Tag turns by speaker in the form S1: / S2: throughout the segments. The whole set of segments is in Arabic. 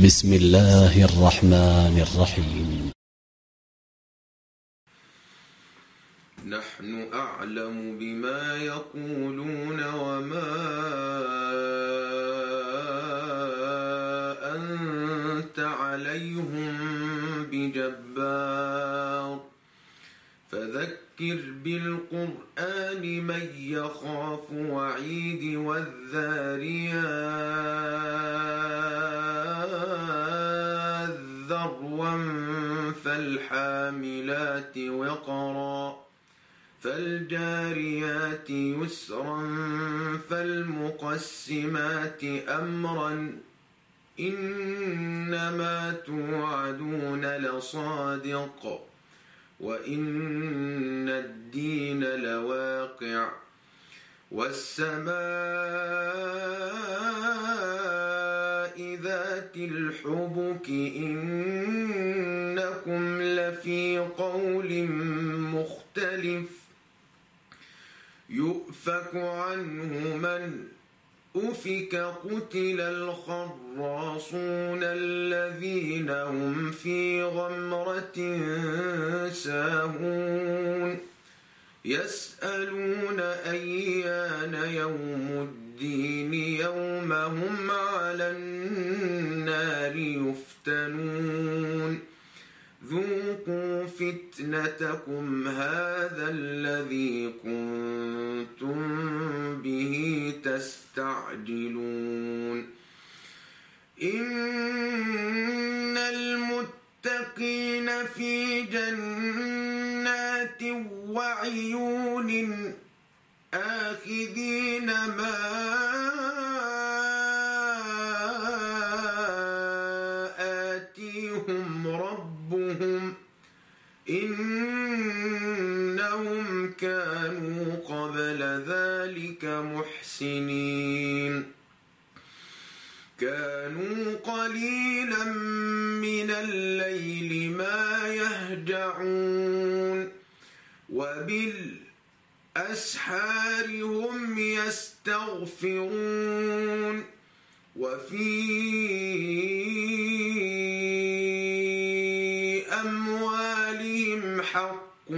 S1: بسم الله الرحمن الرحيم.
S2: نحن أعلم بما يقولون وما أنت عليهم بجبار فذكر بالقرآن من يخاف وعيد والذاريات ذروا فالحاملات وقرا فالجاريات يسرا فالمقسمات أمرا إنما توعدون لصادق وإن الدين لواقع والسماء ذات الحبك إنكم لفي قول مختلف يؤفك عنه من أفك قتل الخراصون الذين هم في غمرة ساهون يسألون أيان يوم الدين يوم هم على النار يفتنون ذوقوا فتنتكم هذا الذي كنتم به تستعجلون إن المتقين في جنات وعيون آخذين ما آتيهم ربهم إنهم كانوا قبل ذلك محسنين كانوا قليلا من الليل ما يهجعون وبالأسحار هم يستغفرون وفي أموالهم حق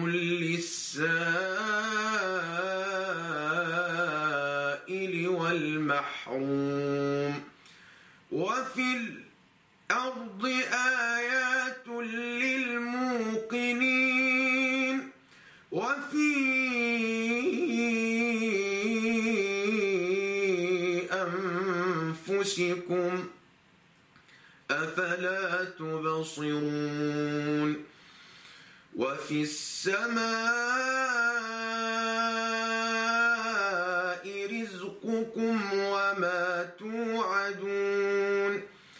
S2: للسائل والمحروم وفي الأرض آيات للموقنين وفي أنفسكم أفلا تبصرون وفي السماء رزقكم وما توعدون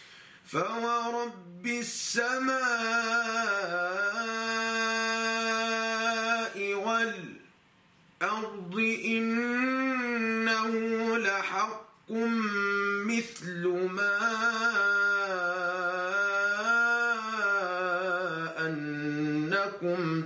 S2: فورب السماء والأرض إنه لحق مثل ما أنكم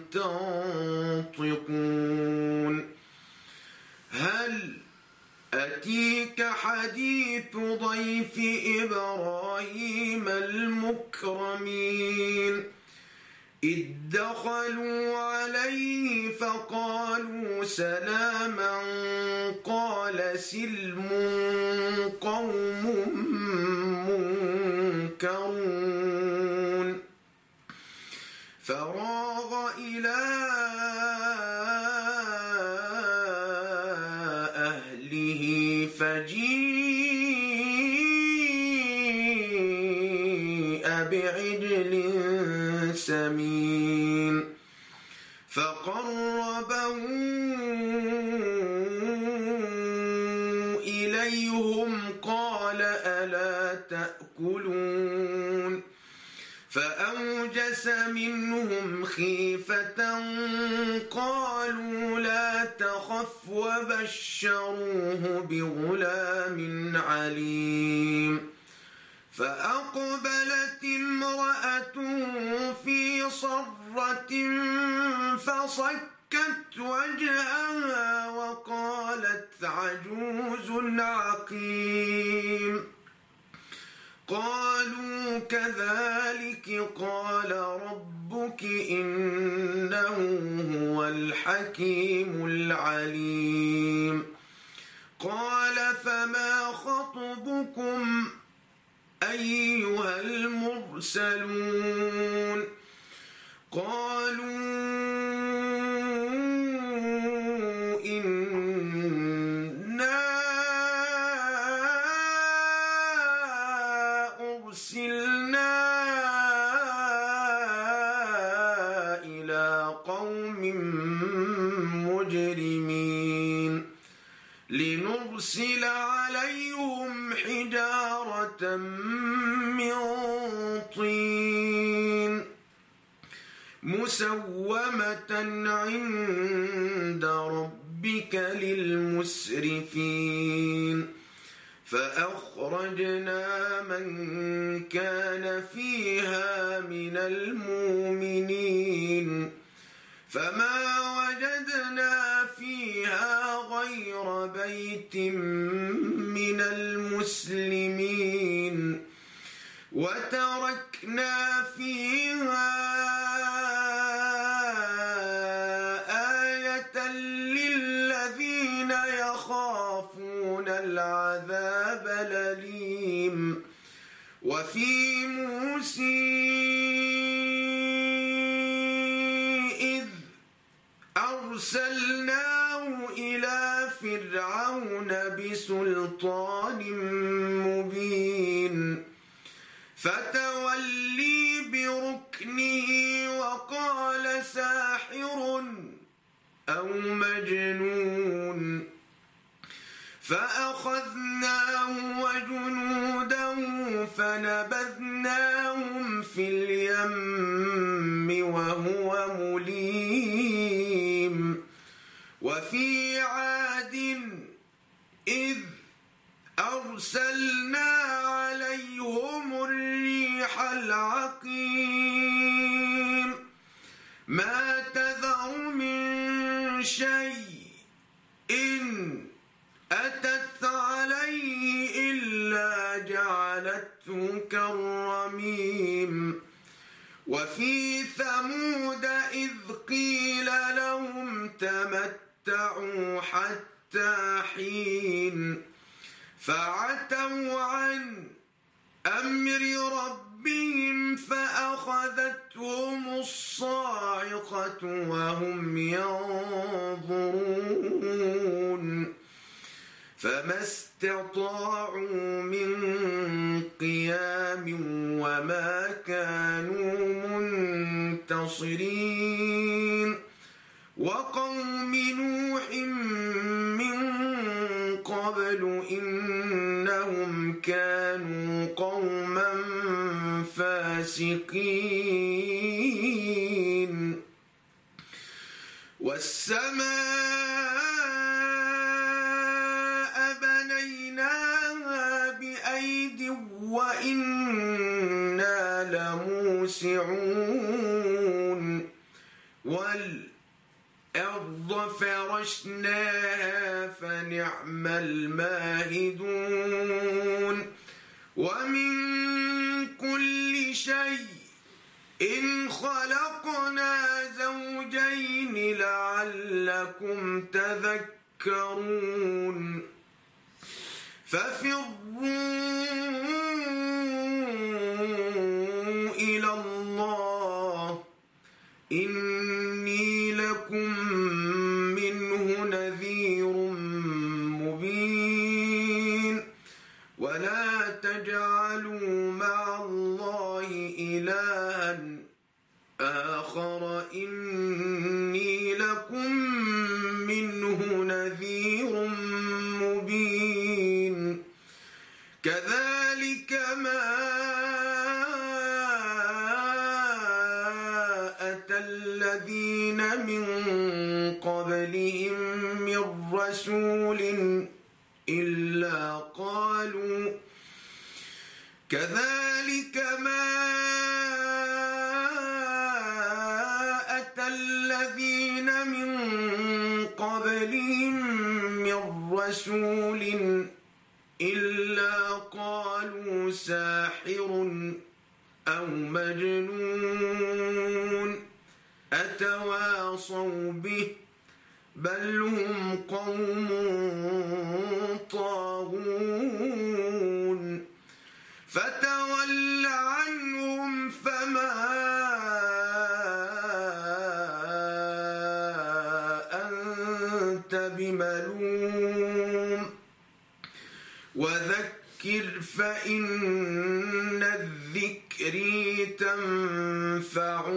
S2: تنطقون هل أتيك حديث ضيف إبراهيم المكرمين إذ دخلوا عليه فقالوا سلاما قال سلم قوم منكرون فراغ إلى أهله فجيء بعجل سمين فقربه إليهم قال ألا تأكلون فأوجس منهم خيفة قالوا لا تخف وبشروه بغلام عليم فأقبلت امرأته في صرة فصكت وجهها وقالت عجوز عقيم قالوا كذلك قال ربك إنه هو الحكيم العليم قال فما خطبكم أيها المرسلون قالوا إنا أرسلنا إلى قوم مجرمين لنرسل عليهم حجارة من طين مسومة عند ربك للمسرفين فأخرجنا من كان فيها من المؤمنين فما وجدنا فيها غير بيت من المسلمين وتركنا فيها آية للذين يخافون العذاب الأليم وفي موسى إذ أرسلناه إلى فرعون بسلطان مبين فتولي بركنه وقال ساحر أو مجنون فأخذناه وجنوده فنبذناهم في اليم وهو مليم وفي عاد إذ أرسلنا عليهم الريح العقيم ما تذر من شيء إن أتت عليه إلا جعلته كالرميم وفي ثمود إذ قيل لهم تمتعوا حتى حين فعتوا عن أمر ربهم فأخذتهم الصاعقة وهم ينظرون فما استطاعوا من قيام وما كانوا منتصرين وقوم نوح من قبل إنهم كانوا قوما فاسقين والسماء بنيناها بأيد وإنا لموسعون والأرض فرشناها فنعم الماهدون ومن كل شيء إن خلقنا زوجين لعلكم تذكرون ففروا إلى الله إني لكم منه نذير مبين ولا تجعلوا مع الله إلها آخر إني لكم منه نذير مبين كذلك ما أتى الذين من قبلهم من رسول إلا قالوا كذلك ما أتى الذين من قبلهم من رسول إلا قالوا ساحر أو مجنون أتواصوا به بل هم قوم طاغون فتول عنهم فما أنت بملوم وذكر فإن الذكر تنفع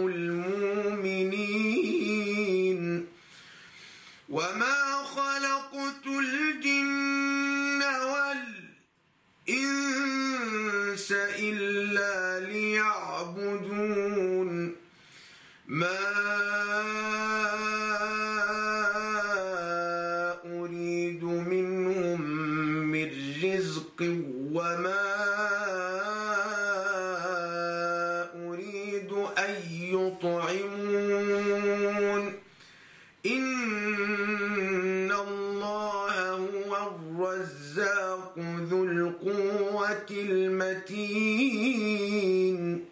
S2: المؤمنين وما خلقت الجن والإنس إلا ليعبدون ما أريد منهم من رزق وما أريد أن يطعمون إن الله هو الرزاق ذو القوة المتين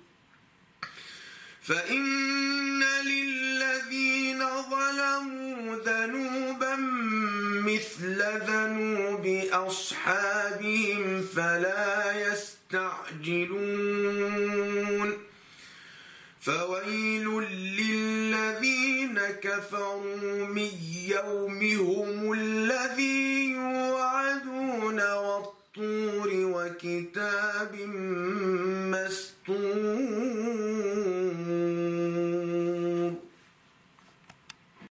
S2: فإن للذين ظلموا ذنوبا مثل ذنوب أصحابهم فلا يستعجلون فويل للذين كفروا من يومهم الذي يوعدون والطور وكتاب